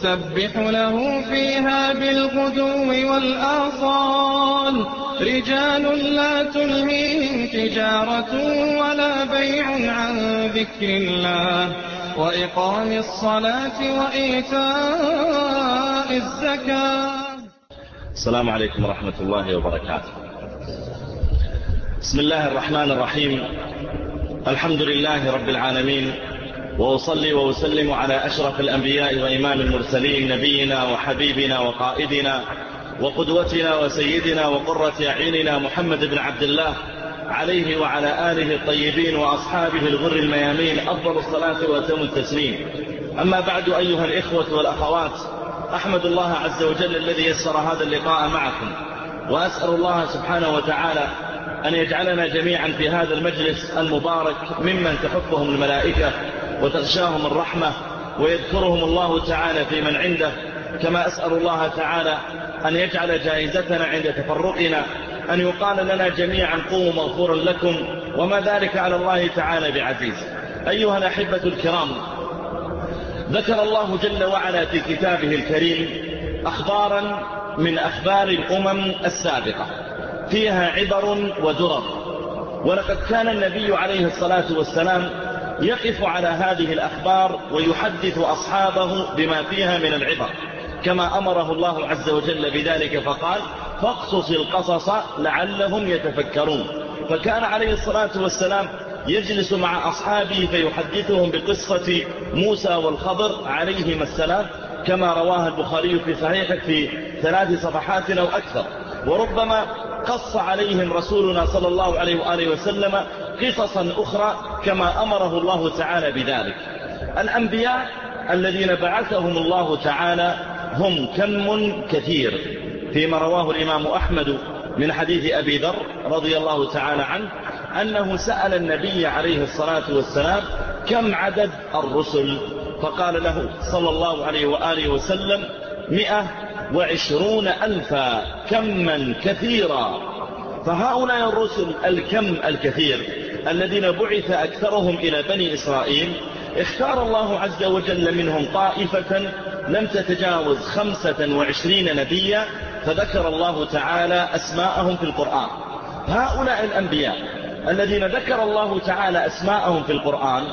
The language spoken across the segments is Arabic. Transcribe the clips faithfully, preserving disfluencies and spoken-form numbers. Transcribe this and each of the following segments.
يسبح له فيها بالغدو والآصال رجال لا تلهيهم تجارة ولا بيع عن ذكر الله وإقام الصلاة وإيتاء الزكاة. السلام عليكم ورحمة الله وبركاته. بسم الله الرحمن الرحيم. الحمد لله رب العالمين، وأصلي وأسلم على أشرف الأنبياء وإمام المرسلين نبينا وحبيبنا وقائدنا وقدوتنا وسيدنا وقرة أعيننا محمد بن عبد الله عليه وعلى آله الطيبين وأصحابه الغر الميامين أفضل الصلاة وأتم التسليم. أما بعد، أيها الإخوة والأخوات، أحمد الله عز وجل الذي يسر هذا اللقاء معكم، وأسأل الله سبحانه وتعالى أن يجعلنا جميعا في هذا المجلس المبارك ممن تحفهم الملائكة وتغشاهم الرحمة ويذكرهم الله تعالى في من عنده، كما أسأل الله تعالى أن يجعل جائزتنا عند تفرقنا أن يقال لنا جميعا قوموا مغفورا لكم، وما ذلك على الله تعالى بعزيز. أيها الأحبة الكرام، ذكر الله جل وعلا في كتابه الكريم أخبارا من أخبار الأمم السابقة فيها عبر ودرر، ولقد كان النبي عليه الصلاة والسلام يقف على هذه الأخبار ويحدث أصحابه بما فيها من العبر، كما أمره الله عز وجل بذلك فقال: فاقصص القصص لعلهم يتفكرون. فكان عليه الصلاة والسلام يجلس مع أصحابه فيحدثهم بقصة موسى والخضر عليهما السلام، كما رواه البخاري في صحيحه في ثلاث صفحات أو أكثر. وربما قص عليهم رسولنا صلى الله عليه وآله وسلم قصصا أخرى كما أمره الله تعالى بذلك. الأنبياء الذين بعثهم الله تعالى هم كم كثير، فيما رواه الإمام أحمد من حديث أبي ذر رضي الله تعالى عنه أنه سأل النبي عليه الصلاة والسلام: كم عدد الرسل؟ فقال له صلى الله عليه وآله وسلم: مئة وعشرون ألفا، كما كثيرا. فهؤلاء الرسل الكم الكثير الذين بعث أكثرهم إلى بني إسرائيل، اختار الله عز وجل منهم طائفة لم تتجاوز خمسة وعشرين نبيا، فذكر الله تعالى أسماءهم في القرآن. هؤلاء الأنبياء الذين ذكر الله تعالى أسماءهم في القرآن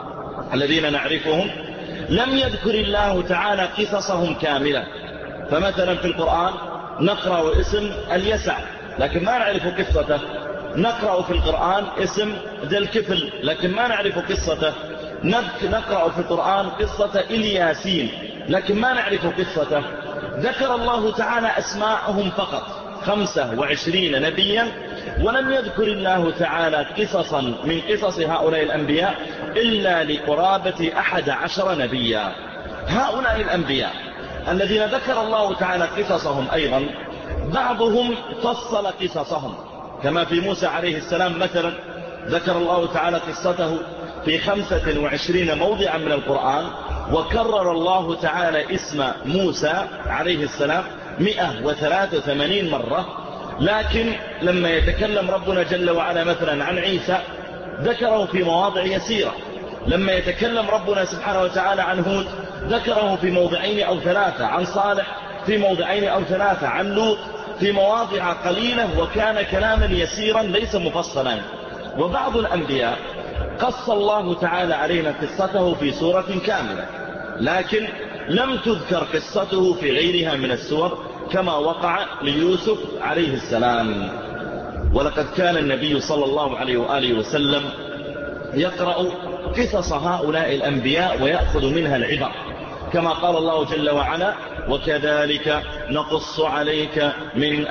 الذين نعرفهم، لم يذكر الله تعالى قصصهم كاملة. فمثلا في القرآن نقرأ اسم اليسع لكن ما نعرف قصته، نقرأ في القرآن اسم ذا الكفل لكن ما نعرف قصته، نقرأ في القرآن قصة إلياسين لكن ما نعرف قصته. ذكر الله تعالى أسماءهم فقط خمسة وعشرين نبيا، ولم يذكر الله تعالى قصصا من قصص هؤلاء الأنبياء إلا لقرابة أحد عشر نبيا. هؤلاء الأنبياء الذين ذكر الله تعالى قصصهم أيضا بعضهم فصل قصصهم، كما في موسى عليه السلام مثلا ذكر الله تعالى قصته في خمسة وعشرين موضعا من القرآن، وكرر الله تعالى اسم موسى عليه السلام مئة وثلاثة وثمانين مرة. لكن لما يتكلم ربنا جل وعلا مثلا عن عيسى ذكره في مواضع يسيرة، لما يتكلم ربنا سبحانه وتعالى عن هود ذكره في موضعين أو ثلاثة، عن صالح في موضعين أو ثلاثة، عن لوط في مواضع قليلة، وكان كلاما يسيرا ليس مفصلا. وبعض الأنبياء قص الله تعالى علينا قصته في سورة كاملة، لكن لم تذكر قصته في غيرها من السور، كما وقع ليوسف عليه السلام. ولقد كان النبي صلى الله عليه وآله وسلم يقرأ قصص هؤلاء الأنبياء ويأخذ منها العبر، كما قال الله جل وعلا: وكذلك نقص عليك من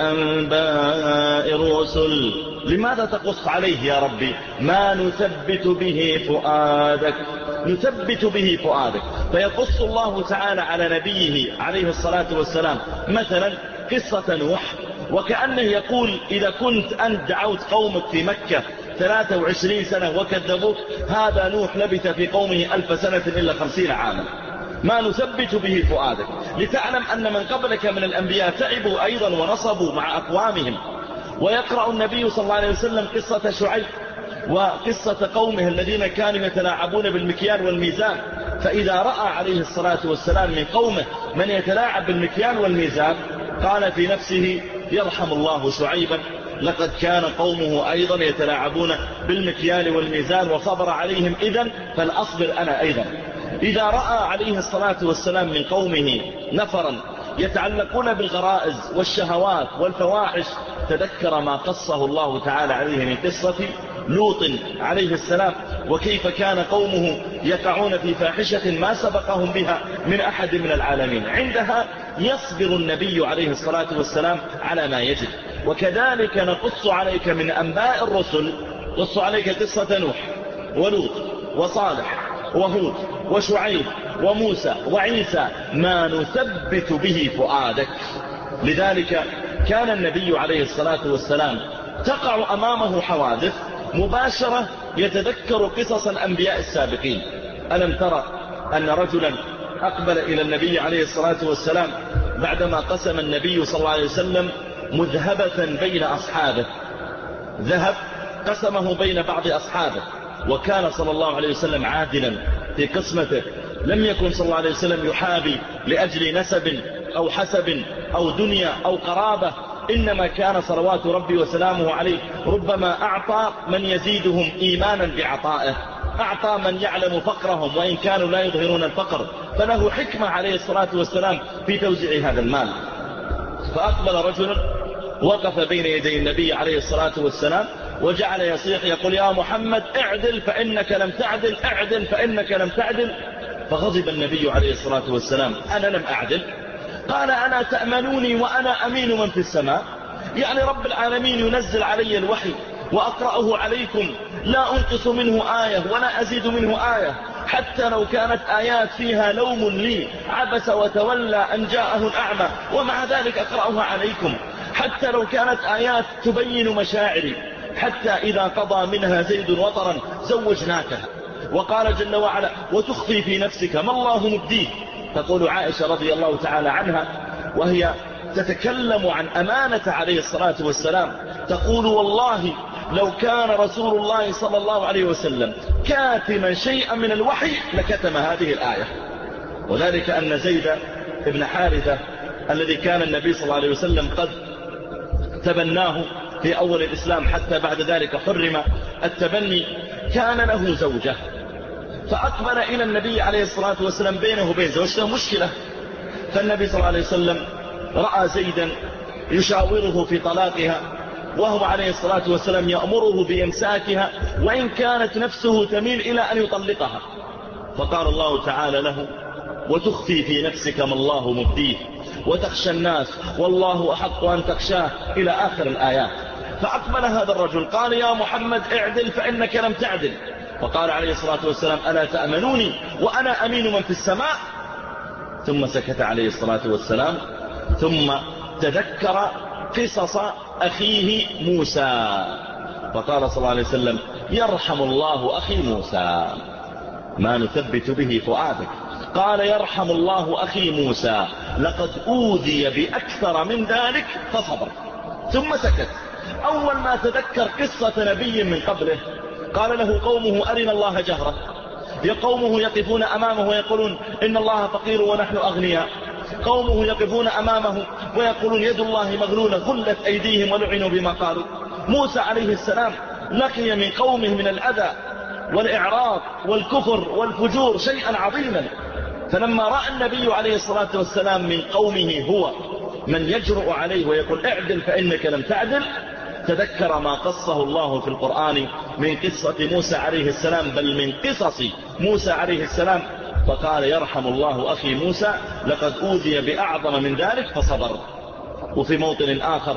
أنباء الرسل. لماذا تقص عليه يا ربي؟ ما نثبت به فؤادك، نثبت به فؤادك. فيقص الله تعالى على نبيه عليه الصلاة والسلام مثلا قصة نوح، وكأنه يقول: إذا كنت أنت دعوت قومك في مكة ثلاثة وعشرين سنة وكذبوك، هذا نوح لبث في قومه ألف سنة إلا خمسين عاما. ما نثبت به فؤادك، لتعلم أن من قبلك من الأنبياء تعبوا أيضا ونصبوا مع أقوامهم. ويقرأ النبي صلى الله عليه وسلم قصة شعيب وقصة قومه الذين كانوا يتلاعبون بالمكيال والميزان، فإذا رأى عليه الصلاة والسلام من قومه من يتلاعب بالمكيال والميزان قال في نفسه يرحم الله شعيبا، لقد كان قومه أيضا يتلاعبون بالمكيال والميزان وصبر عليهم، إذن فلأصبر أنا أيضا. إذا رأى عليه الصلاة والسلام من قومه نفرا يتعلقون بالغرائز والشهوات والفواحش تذكر ما قصه الله تعالى عليه من قصة لوط عليه السلام، وكيف كان قومه يقعون في فاحشة ما سبقهم بها من أحد من العالمين. عندها يصبر النبي عليه الصلاة والسلام على ما يجد. وكذلك نقص عليك من أنباء الرسل، قص عليك قصة نوح ولوط وصالح وهود وشعيب وموسى وعيسى ما نثبت به فؤادك. لذلك كان النبي عليه الصلاة والسلام تقع أمامه حوادث مباشرة يتذكر قصص الأنبياء السابقين. ألم ترى أن رجلا أقبل إلى النبي عليه الصلاة والسلام بعدما قسم النبي صلى الله عليه وسلم مذهبة بين أصحابه، ذهب قسمه بين بعض أصحابه، وكان صلى الله عليه وسلم عادلا في قسمته، لم يكن صلى الله عليه وسلم يحابي لأجل نسب أو حسب أو دنيا أو قرابة، إنما كان صلوات ربي وسلامه عليه ربما أعطى من يزيدهم إيمانا بعطائه، أعطى من يعلم فقرهم وإن كانوا لا يظهرون الفقر، فله حكمة عليه الصلاة والسلام في توزيع هذا المال. فأقبل رجل وقف بين يدي النبي عليه الصلاة والسلام وجعل يصيح يقول يا محمد اعدل فإنك لم تعدل، اعدل فإنك لم تعدل. فغضب النبي عليه الصلاة والسلام أنا لم أعدل؟ قال أنا تأمنوني وأنا أمين من في السماء، يعني رب العالمين ينزل علي الوحي وأقرأه عليكم لا أنقص منه آية ولا أزيد منه آية، حتى لو كانت آيات فيها لوم لي عبس وتولى أن جاءه الأعمى ومع ذلك أقرأها عليكم، حتى لو كانت آيات تبين مشاعري، حتى إذا قضى منها زيد وطرا زوجناكها. وقال جل وعلا وتخفي في نفسك ما الله مبديه. تقول عائشة رضي الله تعالى عنها وهي تتكلم عن أمانة عليه الصلاة والسلام، تقول والله لو كان رسول الله صلى الله عليه وسلم كاتما شيئا من الوحي لكتم هذه الآية. وذلك أن زيد بن حارثة الذي كان النبي صلى الله عليه وسلم قد تبناه في أول الإسلام حتى بعد ذلك حرم التبني، كان له زوجة، فأقبل إلى النبي عليه الصلاة والسلام بينه وبين زوجته مشكلة، فالنبي صلى الله عليه وسلم رأى زيدا يشاوره في طلاقها وهو عليه الصلاة والسلام يأمره بإمساكها وإن كانت نفسه تميل إلى أن يطلقها، فقال الله تعالى له وتخفي في نفسك ما الله مبديه وتخشى الناس والله أحق أن تخشاه إلى آخر الآيات. فأقبل هذا الرجل قال يا محمد اعدل فإنك لم تعدل، فقال عليه الصلاة والسلام ألا تأمنوني وأنا أمين من في السماء. ثم سكت عليه الصلاة والسلام، ثم تذكر قصص أخيه موسى، فقال صلى الله عليه وسلم يرحم الله أخي موسى ما نثبت به فؤادك. قال يرحم الله أخي موسى لقد أوذي بأكثر من ذلك فصبر. ثم سكت. أول ما تذكر قصة نبي من قبله قال له قومه أرنا الله جهرة، يا قومه يقفون أمامه ويقولون إن الله فقير ونحن أغنياء، قومه يقفون أمامه ويقولون يد الله مغلولة غلت أيديهم ولعنوا بما قالوا. موسى عليه السلام لقي من قومه من الأذى والإعراض والكفر والفجور شيئا عظيما، فلما رأى النبي عليه الصلاة والسلام من قومه هو من يجرؤ عليه ويقول اعدل فإنك لم تعدل، تذكر ما قصه الله في القرآن من قصة موسى عليه السلام، بل من قصص موسى عليه السلام، فقال يرحم الله أخي موسى لقد أوذي بأعظم من ذلك فصبر. وفي موطن آخر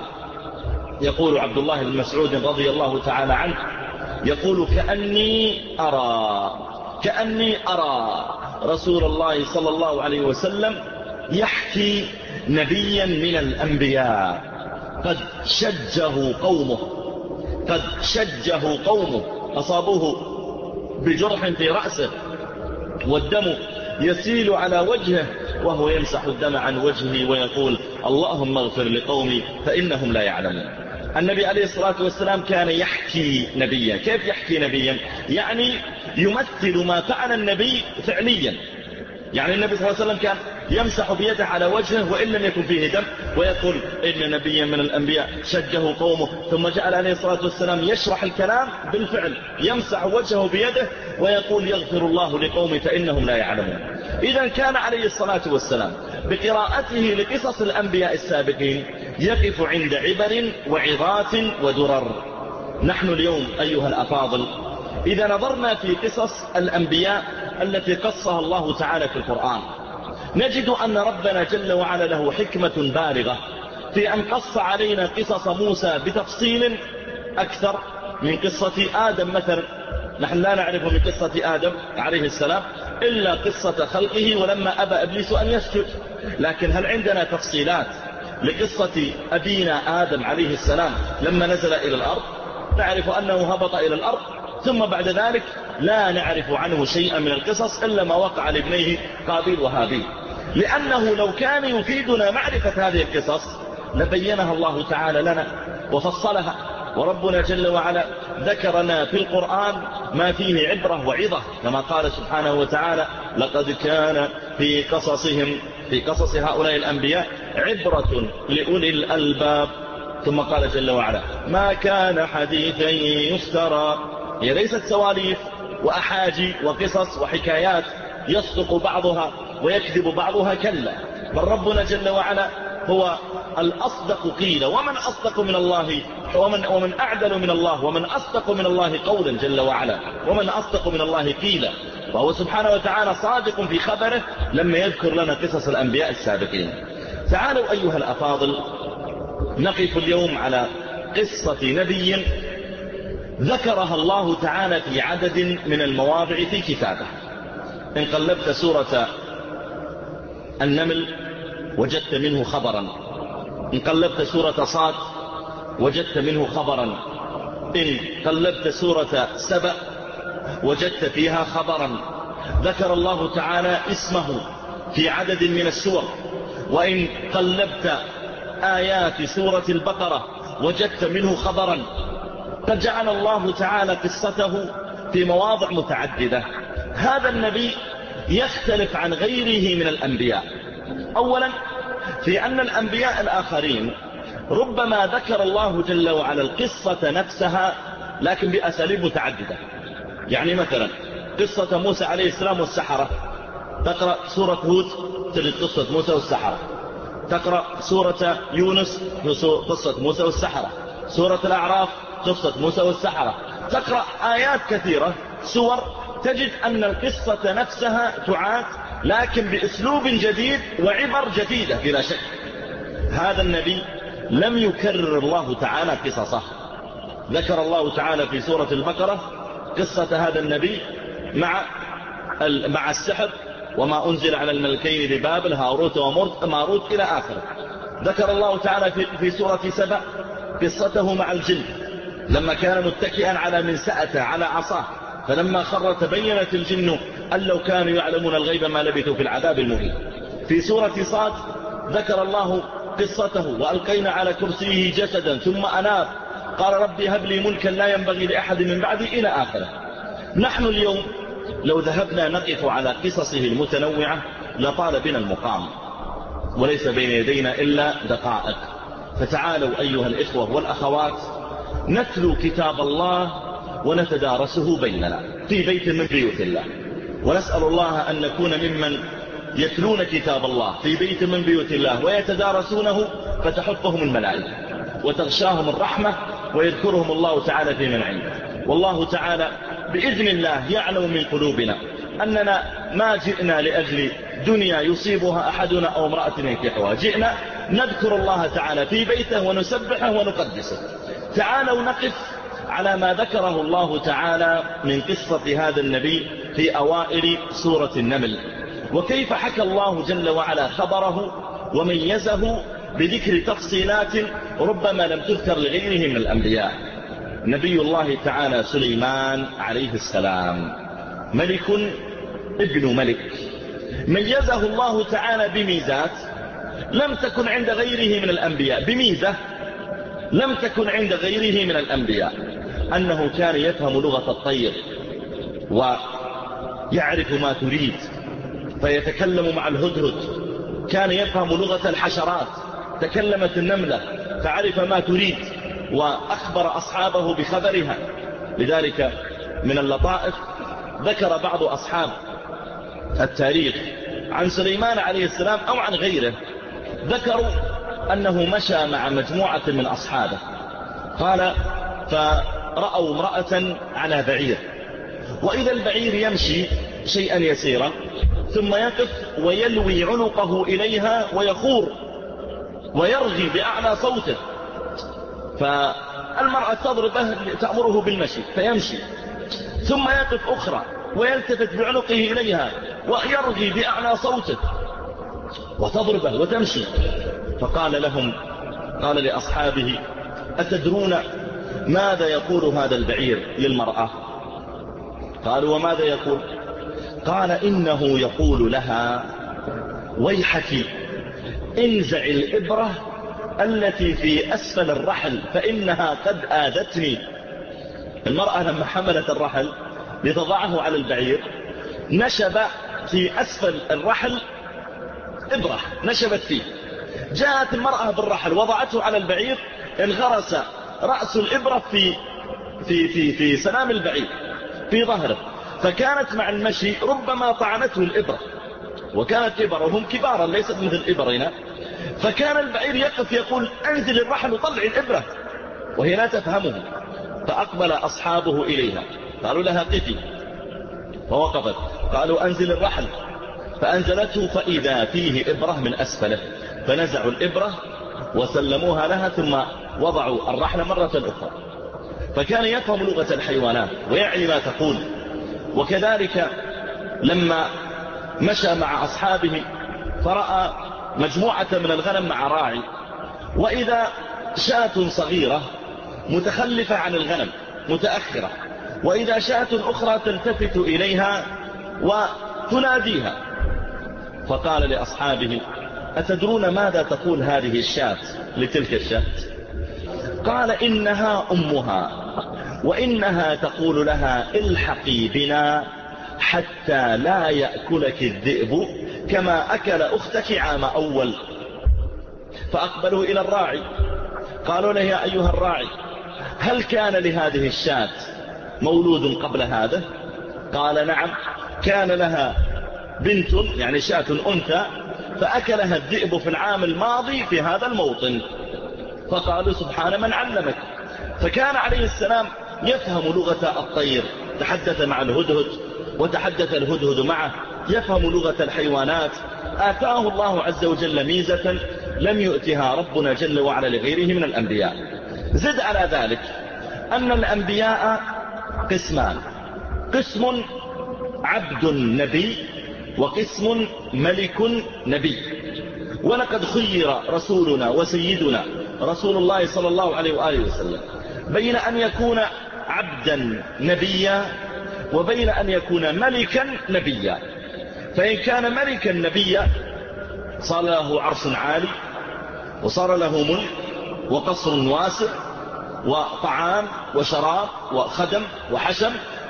يقول عبد الله بن مسعود رضي الله تعالى عنه يقول كأني أرى كأني أرى رسول الله صلى الله عليه وسلم يحكي نبيا من الأنبياء قد شجه قومه قد شجه قومه أصابوه بجرح في رأسه والدم يسيل على وجهه وهو يمسح الدم عن وجهه ويقول اللهم اغفر لقومي فإنهم لا يعلمون. النبي عليه الصلاة والسلام كان يحكي نبيا. كيف يحكي نبيا؟ يعني يمثل ما فعل النبي فعليا، يعني النبي صلى الله عليه وسلم كان يمسح بيده على وجهه وإن لم يكن فيه دم، ويقول إن نبيا من الأنبياء شجه قومه، ثم جعل عليه الصلاة والسلام يشرح الكلام بالفعل، يمسح وجهه بيده ويقول يغفر الله لقومه فإنهم لا يعلمون. إذا كان عليه الصلاة والسلام بقراءته لقصص الأنبياء السابقين يقف عند عبر وعظات ودرر. نحن اليوم أيها الأفاضل إذا نظرنا في قصص الأنبياء التي قصها الله تعالى في القرآن نجد أن ربنا جل وعلا له حكمة بالغة في أن قص علينا قصص موسى بتفصيل أكثر من قصة آدم مثلا. نحن لا نعرف من قصة آدم عليه السلام إلا قصة خلقه ولما أبى إبليس أن يسجد، لكن هل عندنا تفصيلات لقصة أبينا آدم عليه السلام لما نزل إلى الأرض؟ نعرف أنه هبط إلى الأرض، ثم بعد ذلك لا نعرف عنه شيئا من القصص إلا ما وقع لابنيه قابيل وهابيل، لأنه لو كان يفيدنا معرفة هذه القصص لبينها الله تعالى لنا وفصلها. وربنا جل وعلا ذكرنا في القرآن ما فيه عبرة وعظة، كما قال سبحانه وتعالى لقد كان في قصصهم في قصص هؤلاء الأنبياء عبرة لأولي الألباب. ثم قال جل وعلا ما كان حديثا يفترى، هي ليست سواليف وأحاجي وقصص وحكايات يصدق بعضها ويكذب بعضها، كلا، بل ربنا جل وعلا هو الأصدق قيل ومن أصدق من الله ومن, ومن أعدل من الله ومن أصدق من الله قولا جل وعلا ومن أصدق من الله قيلا. وهو سبحانه وتعالى صادق في خبره لما يذكر لنا قصص الأنبياء السابقين. تعالوا أيها الأفاضل نقف اليوم على قصة نبي ذكرها الله تعالى في عدد من المواضع في كتابه. إن قلبت سورة النمل وجدت منه خبرا، إن قلبت سورة صاد وجدت منه خبرا، إن قلبت سورة سبأ وجدت فيها خبرا. ذكر الله تعالى اسمه في عدد من السور. وإن قلبت آيات سورة البقرة وجدت منه خبرا. قد جعل الله تعالى قصته في مواضع متعددة. هذا النبي يختلف عن غيره من الأنبياء. أولا في أن الأنبياء الآخرين ربما ذكر الله جل وعلا القصة نفسها لكن بأساليب متعددة. يعني مثلا قصة موسى عليه السلام والسحرة، تقرأ سورة هود تجد قصة موسى والسحرة. تقرأ سورة يونس قصة موسى والسحرة. سورة الأعراف قصة موسى والسحرة. تقرأ آيات كثيرة سور تجد أن القصة نفسها تعاد لكن بأسلوب جديد وعبر جديدة بلا شك. هذا النبي لم يكرر الله تعالى قصصه. ذكر الله تعالى في سورة البقرة قصة هذا النبي مع مع السحر وما أنزل على الملكين ببابل هاروت وماروت إلى آخره. ذكر الله تعالى في, في سورة سبأ قصته مع الجن لما كان متكئا على منسأته على عصاه، فلما خر تبينت الجن أن لو كانوا يعلمون الغيب ما لبثوا في العذاب المهين. في سورة صاد ذكر الله قصته وألقينا على كرسيه جسدا ثم أناب قال ربي هب لي ملكا لا ينبغي لأحد من بعدي إلى آخره. نحن اليوم لو ذهبنا نقف على قصصه المتنوعة لطال بنا المقام وليس بين يدينا إلا دقائق. فتعالوا أيها الإخوة والأخوات نتلو كتاب الله ونتدارسه بيننا في بيت من بيوت الله، ونسأل الله أن نكون ممن يتلون كتاب الله في بيت من بيوت الله ويتدارسونه فتحفهم الملائكة وتغشاهم الرحمة ويذكرهم الله تعالى في من عنده. والله تعالى بإذن الله يعلم من قلوبنا أننا ما جئنا لأجل دنيا يصيبها أحدنا أو امرأة ينكحها، جئنا نذكر الله تعالى في بيته ونسبحه ونقدسه. تعالوا نقف على ما ذكره الله تعالى من قصة هذا النبي في أوائل سورة النمل، وكيف حكى الله جل وعلا خبره وميزه بذكر تفصيلات ربما لم تذكر لغيره من الأنبياء. نبي الله تعالى سليمان عليه السلام ملك ابن ملك، ميزه الله تعالى بميزات لم تكن عند غيره من الأنبياء، بميزة لم تكن عند غيره من الأنبياء أنه كان يفهم لغة الطير ويعرف ما تريد، فيتكلم مع الهدهد، كان يفهم لغة الحشرات، تكلمت النملة فعرف ما تريد وأخبر أصحابه بخبرها. لذلك من اللطائف ذكر بعض أصحاب التاريخ عن سليمان عليه السلام أو عن غيره، ذكروا أنه مشى مع مجموعة من أصحابه، قال فرأوا امرأة على بعير، وإذا البعير يمشي شيئا يسيرا ثم يقف ويلوي عنقه إليها ويخور ويرغي بأعلى صوته، فالمرأة تضربه تأمره بالمشي فيمشي، ثم يقف أخرى ويلتفت بعنقه إليها ويرغي بأعلى صوته وتضربه وتمشي. فقال لهم، قال لأصحابه: أتدرون ماذا يقول هذا البعير للمرأة؟ قالوا: وماذا يقول؟ قال: إنه يقول لها: ويحك انزع الإبرة التي في أسفل الرحل فإنها قد آذتني. المرأة لما حملت الرحل لتضعه على البعير نشب في أسفل الرحل إبرة، نشبت فيه، جاءت المرأة بالرحل وضعته على البعير، انغرس رأس الإبرة في في في في سنام البعير في ظهره، فكانت مع المشي ربما طعنته الإبرة، وكانت إبرهم كبارا ليست مثل إبرنا، فكان البعير يقف يقول: أنزل الرحل وطلع الإبرة، وهي لا تفهمه. فأقبل أصحابه إليها قالوا لها: قفي، فوقفت، قالوا: أنزل الرحل، فأنزلته فإذا فيه إبرة من أسفله، فنزعوا الإبرة وسلموها لها ثم وضعوا الرحل مرة أخرى. فكان يفهم لغة الحيوانات ويعي ما تقول. وكذلك لما مشى مع أصحابه فرأى مجموعة من الغنم مع راعي، وإذا شاة صغيرة متخلفة عن الغنم متأخرة، وإذا شاة أخرى تلتفت إليها وتناديها، فقال لأصحابه: أتدرون ماذا تقول هذه الشاة لتلك الشاة؟ قال: إنها أمها، وإنها تقول لها: الحقي بنا حتى لا يأكلك الذئب كما أكل أختك عام أول. فأقبلوا إلى الراعي قالوا له: يا أيها الراعي، هل كان لهذه الشاة مولود قبل هذا؟ قال: نعم، كان لها بنت يعني شاة أنثى فأكلها الذئب في العام الماضي في هذا الموطن. فقالوا: سبحان من علمك. فكان عليه السلام يفهم لغة الطير، تحدث مع الهدهد وتحدث الهدهد معه، يفهم لغة الحيوانات. آتاه الله عز وجل ميزة لم يؤتها ربنا جل وعلا لغيره من الأنبياء. زد على ذلك أن الأنبياء قسمان: قسم عبد نبي، وقسم ملك نبي. ولقد خير رسولنا وسيدنا رسول الله صلى الله عليه وآله وسلم بين أن يكون عبدا نبيا وبين أن يكون ملكا نبيا. فإن كان ملكا نبيا صار له عرش عالي، وصار له ملك وقصر واسع وطعام وشراب وخدم وحشم،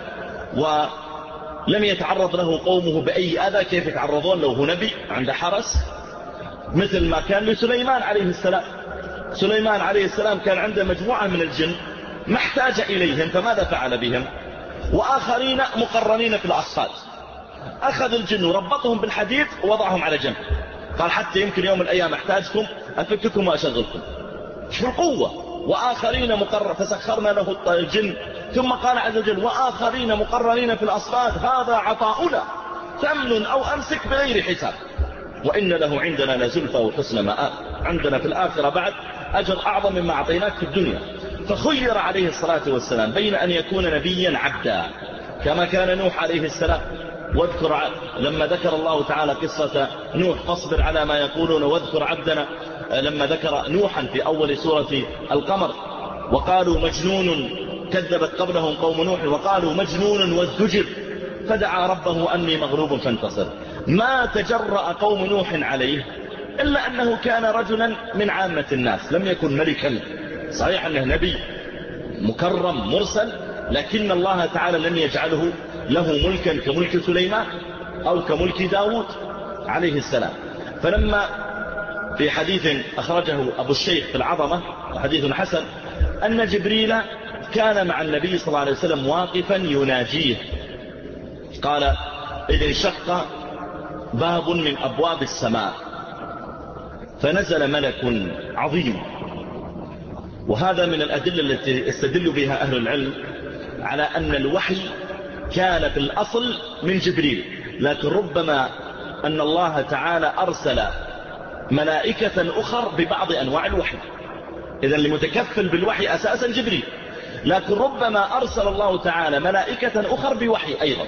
ولم يتعرض له قومه بأي أذى كيف يتعرضون لو هو نبي عند حرس، مثل ما كان لسليمان عليه السلام. سليمان عليه السلام كان عنده مجموعة من الجن ما احتاج إليهم، فماذا فعل بهم؟ وآخرين مقرنين في الأصفاد، أخذ الجن وربطهم بالحديد ووضعهم على جنب، قال: حتى يمكن يوم من الأيام أحتاجكم أفككم وأشغلكم. شو القوة! وآخرين مقرر فسخرنا له الجن. ثم قال عز وجل: وآخرين مقرنين في الأصفاد هذا عطاؤنا فامنن أو أمسك بغير حساب وإن له عندنا لزلفى وحسن مآب. عندنا في الآخرة بعد أجر أعظم مما أعطيناك في الدنيا. فخير عليه الصلاة والسلام بين أن يكون نبيا عبدا كما كان نوح عليه السلام. واذكر لما ذكر الله تعالى قصة نوح: فاصبر على ما يقولون واذكر عبدنا، لما ذكر نوحا في أول سورة القمر: وقالوا مجنون، كذبت قبلهم قوم نوح وقالوا مجنون وازدجر فدعا ربه أني مغلوب فانتصر. ما تجرأ قوم نوح عليه إلا أنه كان رجلا من عامة الناس، لم يكن ملكا. صحيح أنه نبي مكرم مرسل، لكن الله تعالى لم يجعله له ملكا كملك سليمان. أو كملك داود عليه السلام. فلما في حديث أخرجه أبو الشيخ في العظمة وحديث حسن أن جبريل كان مع النبي صلى الله عليه وسلم واقفا يناجيه، قال إذ انشق باب من أبواب السماء فنزل ملك عظيم. وهذا من الأدلة التي يستدل بها أهل العلم على أن الوحي كان في الأصل من جبريل، لكن ربما أن الله تعالى أرسل ملائكة أخر ببعض أنواع الوحي. إذن المتكفل بالوحي أساسا جبريل، لكن ربما أرسل الله تعالى ملائكة أخر بوحي أيضا.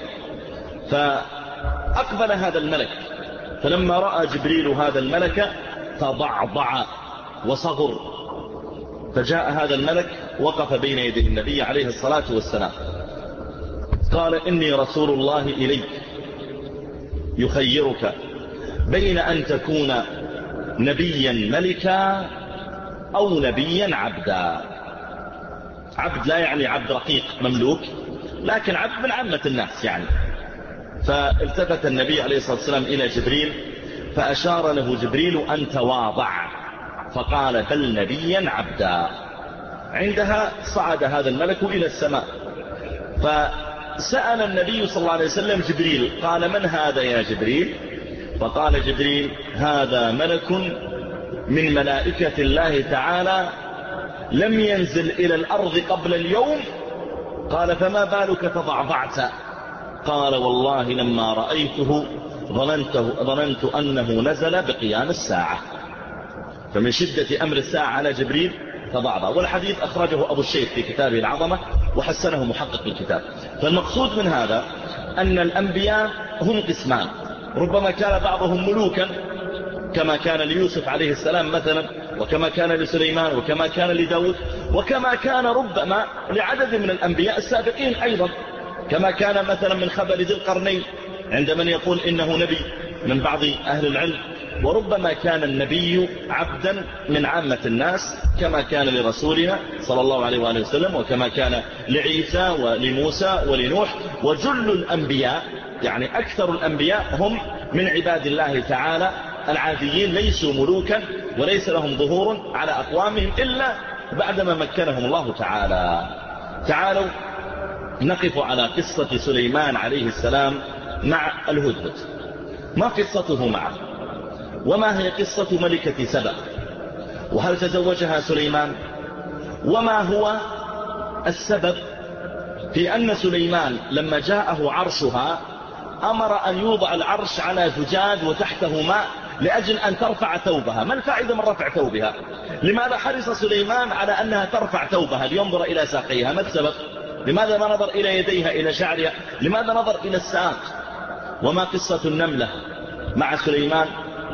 فأقبل هذا الملك، فلما رأى جبريل هذا الملك تضعضع وصغر، فجاء هذا الملك وقف بين يدي النبي عليه الصلاة والسلام، قال إني رسول الله إليك يخيرك بين أن تكون نبيا ملكا أو نبيا عبدا. عبد لا يعني عبد رقيق مملوك، لكن عبد من عامة الناس يعني. فالتفت النبي عليه الصلاة والسلام إلى جبريل فأشار له جبريل أن تواضع، فقال بل نبيا عبدا. عندها صعد هذا الملك إلى السماء، فسأل النبي صلى الله عليه وسلم جبريل قال من هذا يا جبريل؟ فقال جبريل هذا ملك من ملائكة الله تعالى لم ينزل إلى الأرض قبل اليوم. قال فما بالك تضعضعت؟ قال والله لما رأيته ظننته ظننت أنه نزل بقيام الساعة. فمن شدة أمر الساعة على جبريل تضعضع. والحديث أخرجه أبو الشيخ في كتابه العظمة وحسنه محقق الكتاب. فالمقصود من هذا أن الأنبياء هم قسمان، ربما كان بعضهم ملوكا كما كان ليوسف عليه السلام مثلا، وكما كان لسليمان، وكما كان لداود، وكما كان ربما لعدد من الأنبياء السابقين أيضا، كما كان مثلا من خبر ذي القرنين عند من يقول إنه نبي من بعض أهل العلم. وربما كان النبي عبدا من عامة الناس كما كان لرسولنا صلى الله عليه وآله وسلم، وكما كان لعيسى ولموسى ولنوح. وجل الأنبياء يعني أكثر الأنبياء هم من عباد الله تعالى العاديين، ليسوا ملوكا وليس لهم ظهور على أقوامهم إلا بعدما مكنهم الله تعالى. تعالوا نقف على قصة سليمان عليه السلام مع الهدهد. ما قصته معه؟ وما هي قصة ملكة سبأ؟ وهل تزوجها سليمان؟ وما هو السبب في أن سليمان لما جاءه عرشها أمر أن يوضع العرش على زجاج وتحته ماء لأجل أن ترفع ثوبها؟ ما الفائدة من رفع ثوبها؟ لماذا حرص سليمان على أنها ترفع ثوبها لينظر إلى ساقيها؟ ما السبب؟ لماذا ما نظر إلى يديها إلى شعرها؟ لماذا نظر إلى الساق؟ وما قصة النملة مع سليمان؟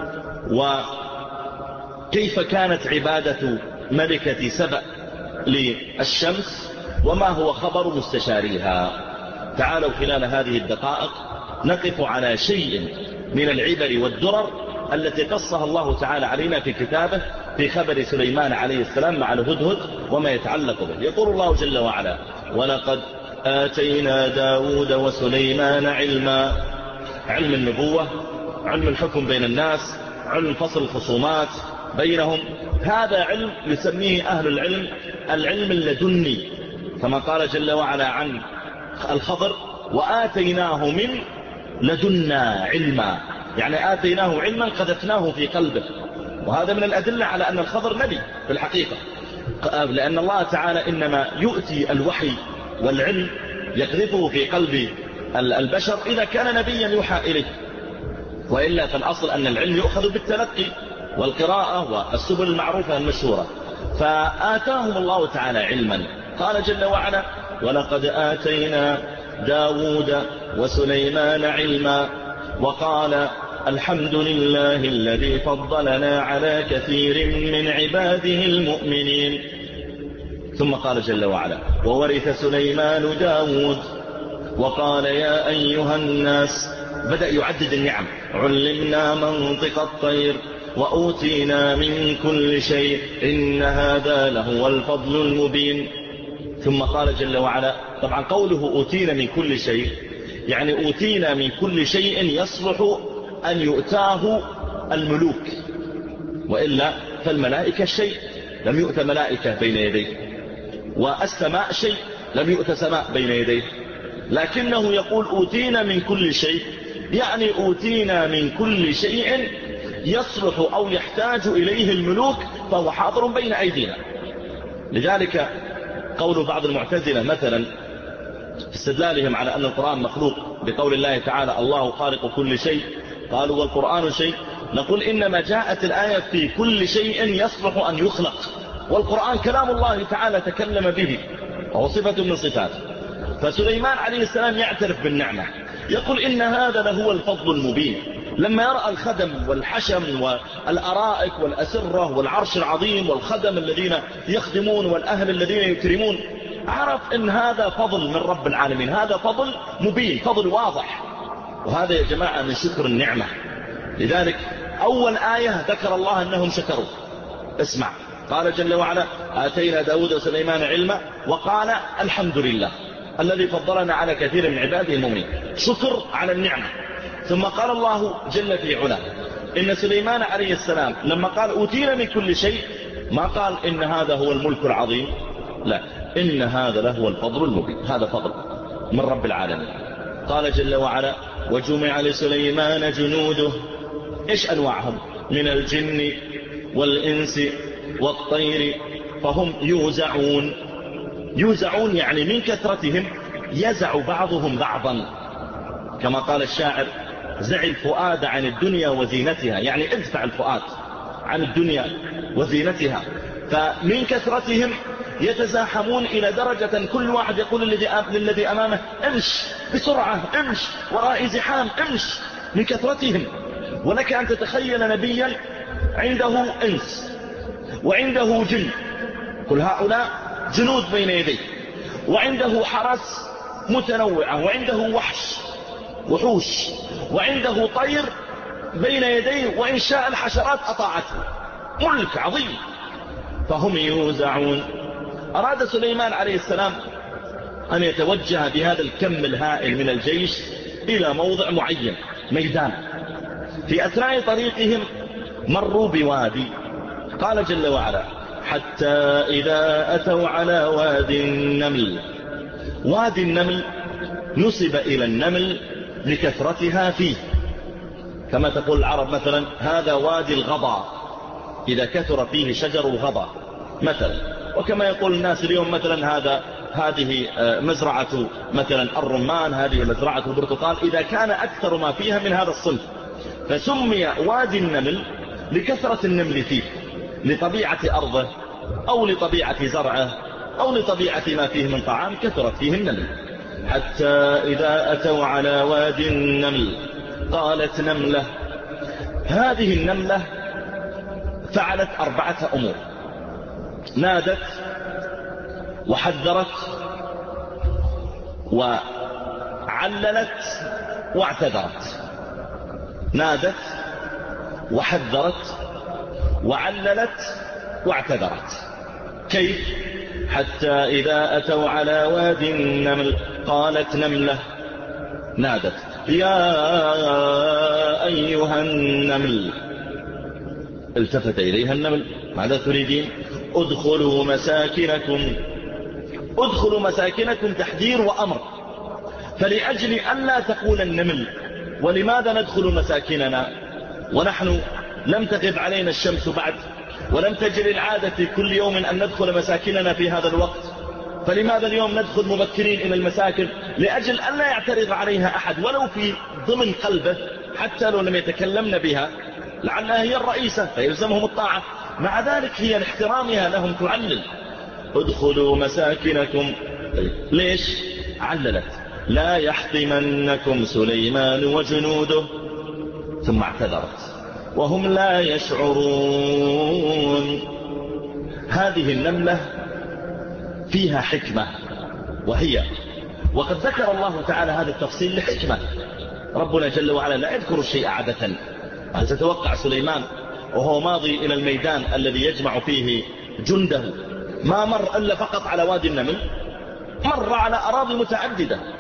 وكيف كانت عبادة ملكة سبأ للشمس؟ وما هو خبر مستشاريها؟ تعالوا خلال هذه الدقائق نقف على شيء من العبر والدرر التي قصها الله تعالى علينا في كتابه في خبر سليمان عليه السلام مع الهدهد وما يتعلق به. يقول الله جل وعلا ولقد آتينا داود وسليمان علما. علم النبوة، علم الحكم بين الناس، علم فصل الخصومات بينهم. هذا علم يسميه أهل العلم العلم اللدني، كما قال جل وعلا عن الخضر وآتيناه من لدنا علما، يعني آتيناه علما قذفناه في قلبه. وهذا من الأدلة على أن الخضر نبي في الحقيقة، لأن الله تعالى إنما يؤتي الوحي والعلم يقذفه في قلب البشر إذا كان نبيا يوحى إليه، وإلا فالأصل أن العلم يؤخذ بالتلقي والقراءة والسبل المعروفة المشهورة. فآتاهم الله تعالى علما. قال جل وعلا ولقد آتينا داود وسليمان علما. وقال الحمد لله الذي فضلنا على كثير من عباده المؤمنين. ثم قال جل وعلا وورث سليمان داود وقال يا أيها الناس. بدأ يعدد النعم: علمنا منطق الطير وأوتينا من كل شيء إن هذا لهو الفضل المبين. ثم قال جل وعلا، طبعا قوله أوتينا من كل شيء يعني أوتينا من كل شيء يصلح أن يؤتاه الملوك، وإلا فالملائكة شيء لم يؤت ملائكة بين يديه، والسماء شيء لم يؤت سماء بين يديه، لكنه يقول أوتينا من كل شيء، يعني أوتينا من كل شيء يصلح أو يحتاج إليه الملوك فهو حاضر بين أيدينا. لذلك قول بعض المعتزلة مثلا في استدلالهم على أن القرآن مخلوق بقول الله تعالى الله خالق كل شيء، قالوا والقرآن شيء، نقول إنما جاءت الآية في كل شيء يصلح أن يخلق، والقرآن كلام الله تعالى تكلم به وهو صفة من صفاته. فسليمان عليه السلام يعترف بالنعمة، يقول إن هذا لهو الفضل المبين. لما يرأى الخدم والحشم والأرائك والأسرة والعرش العظيم والخدم الذين يخدمون والأهل الذين يكرمون، عرف إن هذا فضل من رب العالمين، هذا فضل مبين، فضل واضح. وهذا يا جماعة من شكر النعمة. لذلك أول آية ذكر الله أنهم شكروا. اسمع، قال جل وعلا آتينا داود وسليمان علما، وقال الحمد لله الذي فضلنا على كثير من عباده المؤمنين. شكر على النعمة. ثم قال الله جل في علاه إن سليمان عليه السلام لما قال أوتينا من كل شيء ما قال إن هذا هو الملك العظيم، لا، إن هذا لهو الفضل المبين، هذا فضل من رب العالمين. قال جل وعلا وجمع لسليمان جنوده، إيش أنواعهم؟ من الجن والإنس والطير فهم يوزعون. يوزعون يعني من كثرتهم يزع بعضهم بعضا، كما قال الشاعر زع الفؤاد عن الدنيا وزينتها، يعني ادفع الفؤاد عن الدنيا وزينتها. فمن كثرتهم يتزاحمون إلى درجة كل واحد يقول للذي أمامه امش بسرعة، امش وراء زحام، امش، من كثرتهم. ولك أن تتخيل نبيا عنده إنس وعنده جن، كل هؤلاء جنود بين يديه، وعنده حرس متنوعة، وعنده وحش وحوش، وعنده طير بين يديه، وإن شاء الحشرات أطاعته، ملك عظيم. فهم يوزعون. أراد سليمان عليه السلام أن يتوجه بهذا الكم الهائل من الجيش إلى موضع معين، ميدان. في أثناء طريقهم مروا بوادي، قال جل وعلا حتى إذا أتوا على وادي النمل. وادي النمل نسب إلى النمل لكثرتها فيه، كما تقول العرب مثلا هذا وادي الغضا إذا كثر فيه شجر الغضا مثلا. وكما يقول الناس اليوم مثلا هذا هذه مزرعة مثلا الرمان، هذه مزرعة البرتقال، إذا كان أكثر ما فيها من هذا الصنف. فسمي وادي النمل لكثرة النمل فيه، لطبيعة أرضه أو لطبيعة زرعه أو لطبيعة ما فيه من طعام، كثرت فيه النمل. حتى إذا أتوا على وادي النمل قالت نملة. هذه النملة فعلت أربعة أمور: نادت وحذرت وعللت واعتذرت. نادت وحذرت وعللت واعتذرت. كيف؟ حتى إذا أتوا على وادي النمل قالت نملة، نادت يا أيها النمل. التفت إليها النمل، ماذا تريدين؟ ادخلوا مساكنكم. ادخلوا مساكنكم تحذير وأمر. فلأجل أن لا تقول النمل ولماذا ندخل مساكننا ونحن لم تغب علينا الشمس بعد، ولم تجري العادة في كل يوم أن ندخل مساكننا في هذا الوقت، فلماذا اليوم ندخل مبكرين إلى المساكن؟ لأجل أن لا يعترض عليها أحد ولو في ضمن قلبه، حتى لو لم يتكلمن بها، لعلها هي الرئيسة فيلزمهم الطاعة. مع ذلك هي لاحترامها لهم تعلل ادخلوا مساكنكم. ليش عللت؟ لا يحطمنكم سليمان وجنوده. ثم اعتذرت وهم لا يشعرون. هذه النملة فيها حكمة، وهي وقد ذكر الله تعالى هذا التفصيل لحكمة. ربنا جل وعلا لا يذكر الشيء عادة. هل تتوقع سليمان وهو ماضي إلى الميدان الذي يجمع فيه جنده ما مر إلا فقط على وادي النمل؟ مر على أراضي متعددة،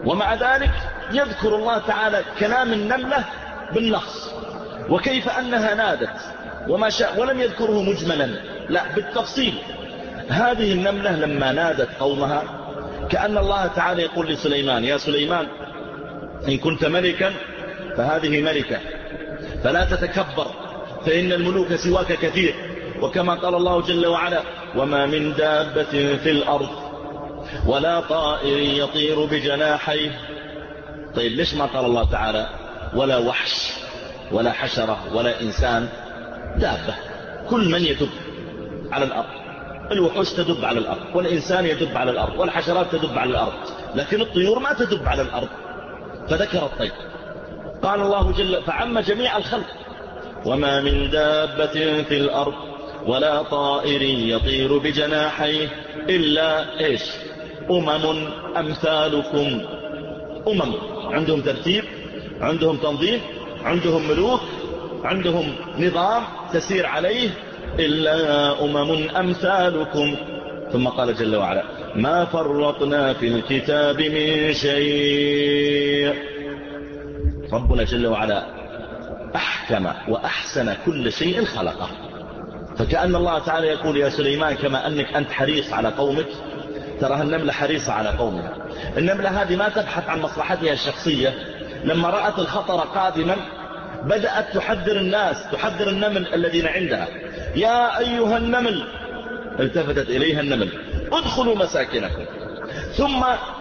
ومع ذلك يذكر الله تعالى كلام النملة بالنص وكيف أنها نادت وما شاء، ولم يذكره مجملا، لا بالتفصيل. هذه النملة لما نادت قومها كأن الله تعالى يقول لسليمان: يا سليمان إن كنت ملكا فهذه ملكة، فلا تتكبر فإن الملوك سواك كثير. وكما قال الله جل وعلا: وما من دابة في الأرض ولا طائر يطير بجناحيه. طيب ليش ما قال الله تعالى ولا وحش ولا حشرة ولا إنسان؟ دابة، كل من يدب على الأرض. الوحوش تدب على الأرض، والإنسان يدب على الأرض، والحشرات تدب على الأرض، لكن الطيور ما تدب على الأرض، فذكر الطير. قال الله جل فعم جميع الخلق: وما من دابة في الأرض ولا طائر يطير بجناحيه إلا إيش؟ أمم أمثالكم. أمم عندهم ترتيب، عندهم تنظيم، عندهم ملوك، عندهم نظام تسير عليه، إلا أمم أمثالكم. ثم قال جل وعلا: ما فرطنا في الكتاب من شيء. ربنا جل وعلا أحكم وأحسن كل شيء خلقه. فكأن الله تعالى يقول: يا سليمان كما أنك أنت حريص على قومك، تراها النملة حريصة على قومها. النملة هذه ما تبحث عن مصلحتها الشخصية، لما رأت الخطر قادما بدأت تحذر الناس، تحذر النمل الذين عندها: يا أيها النمل، التفتت إليها النمل: ادخلوا مساكنكم. ثم